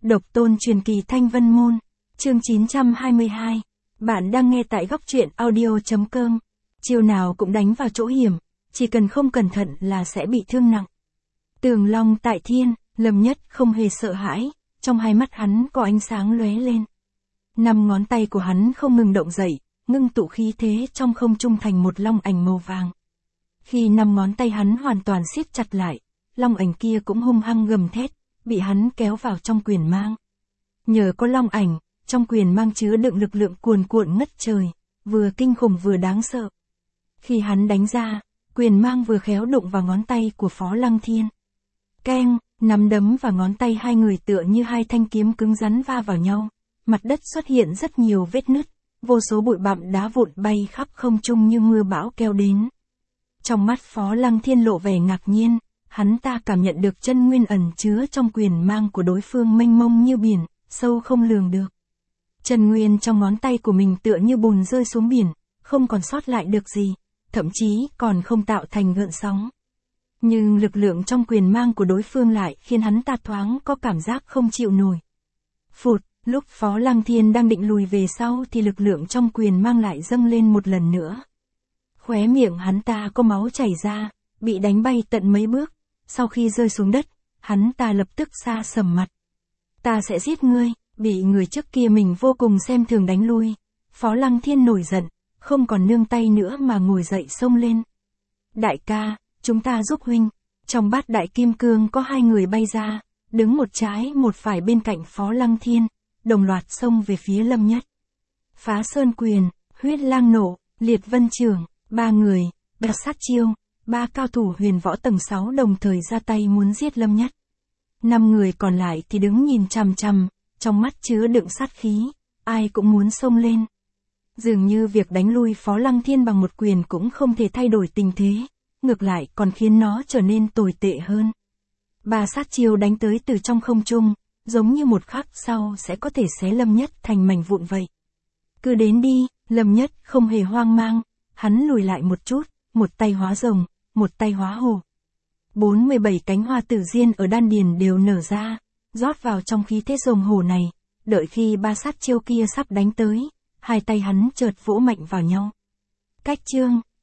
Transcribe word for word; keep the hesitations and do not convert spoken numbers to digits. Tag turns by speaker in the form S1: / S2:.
S1: Độc tôn truyền kỳ Thanh Vân Môn, chương chín trăm hai mươi hai. Bạn đang nghe tại góc truyện audio.com. Chiêu nào cũng đánh vào chỗ hiểm, chỉ cần không cẩn thận là sẽ bị thương nặng. Tường Long tại thiên, Lâm Nhất không hề sợ hãi, trong hai mắt hắn có ánh sáng lóe lên. Năm ngón tay của hắn không ngừng động dậy, ngưng tụ khí thế trong không trung thành một long ảnh màu vàng. Khi năm ngón tay hắn hoàn toàn siết chặt lại, long ảnh kia cũng hung hăng gầm thét, bị hắn kéo vào trong quyền mang. Nhờ có long ảnh, trong quyền mang chứa đựng lực lượng cuồn cuộn ngất trời, vừa kinh khủng vừa đáng sợ. Khi hắn đánh ra, quyền mang vừa khéo đụng vào ngón tay của Phó Lăng Thiên. Keng, nắm đấm và ngón tay hai người tựa như hai thanh kiếm cứng rắn va vào nhau, mặt đất xuất hiện rất nhiều vết nứt, vô số bụi bặm đá vụn bay khắp không trung như mưa bão kéo đến. Trong mắt Phó Lăng Thiên lộ vẻ ngạc nhiên, hắn ta cảm nhận được chân nguyên ẩn chứa trong quyền mang của đối phương mênh mông như biển, sâu không lường được. Chân nguyên trong ngón tay của mình tựa như bùn rơi xuống biển, không còn sót lại được gì, thậm chí còn không tạo thành gợn sóng. Nhưng lực lượng trong quyền mang của đối phương lại khiến hắn ta thoáng có cảm giác không chịu nổi. Phụt, lúc Phó Lăng Thiên đang định lùi về sau thì lực lượng trong quyền mang lại dâng lên một lần nữa. Khóe miệng hắn ta có máu chảy ra, bị đánh bay tận mấy bước, sau khi rơi xuống đất, hắn ta lập tức xa sầm mặt. Ta sẽ giết ngươi, bị người trước kia mình vô cùng xem thường đánh lui. Phó Lăng Thiên nổi giận, không còn nương tay nữa mà ngồi dậy xông lên. Đại ca, chúng ta giúp huynh. Trong bát đại kim cương có hai người bay ra, đứng một trái một phải bên cạnh Phó Lăng Thiên, đồng loạt xông về phía Lâm Nhất. Phá sơn quyền, huyết lang nổ, liệt vân trường, ba người, bạc sát chiêu, ba cao thủ huyền võ tầng sáu đồng thời ra tay muốn giết Lâm Nhất. Năm người còn lại thì đứng nhìn chằm chằm, trong mắt chứa đựng sát khí, ai cũng muốn xông lên. Dường như việc đánh lui Phó Lăng Thiên bằng một quyền cũng không thể thay đổi tình thế, ngược lại còn khiến nó trở nên tồi tệ hơn. Ba sát chiêu đánh tới từ trong không trung, giống như một khắc sau sẽ có thể xé Lâm Nhất thành mảnh vụn vậy. Cứ đến đi, Lâm Nhất không hề hoang mang, hắn lùi lại một chút, một tay hóa rồng, một tay hóa hổ. bốn mươi bảy cánh hoa tử diên ở đan điền đều nở ra, rót vào trong khí thế rồng hổ này, đợi khi ba sát chiêu kia sắp đánh tới, hai tay hắn chợt vỗ mạnh vào nhau. Cách chương,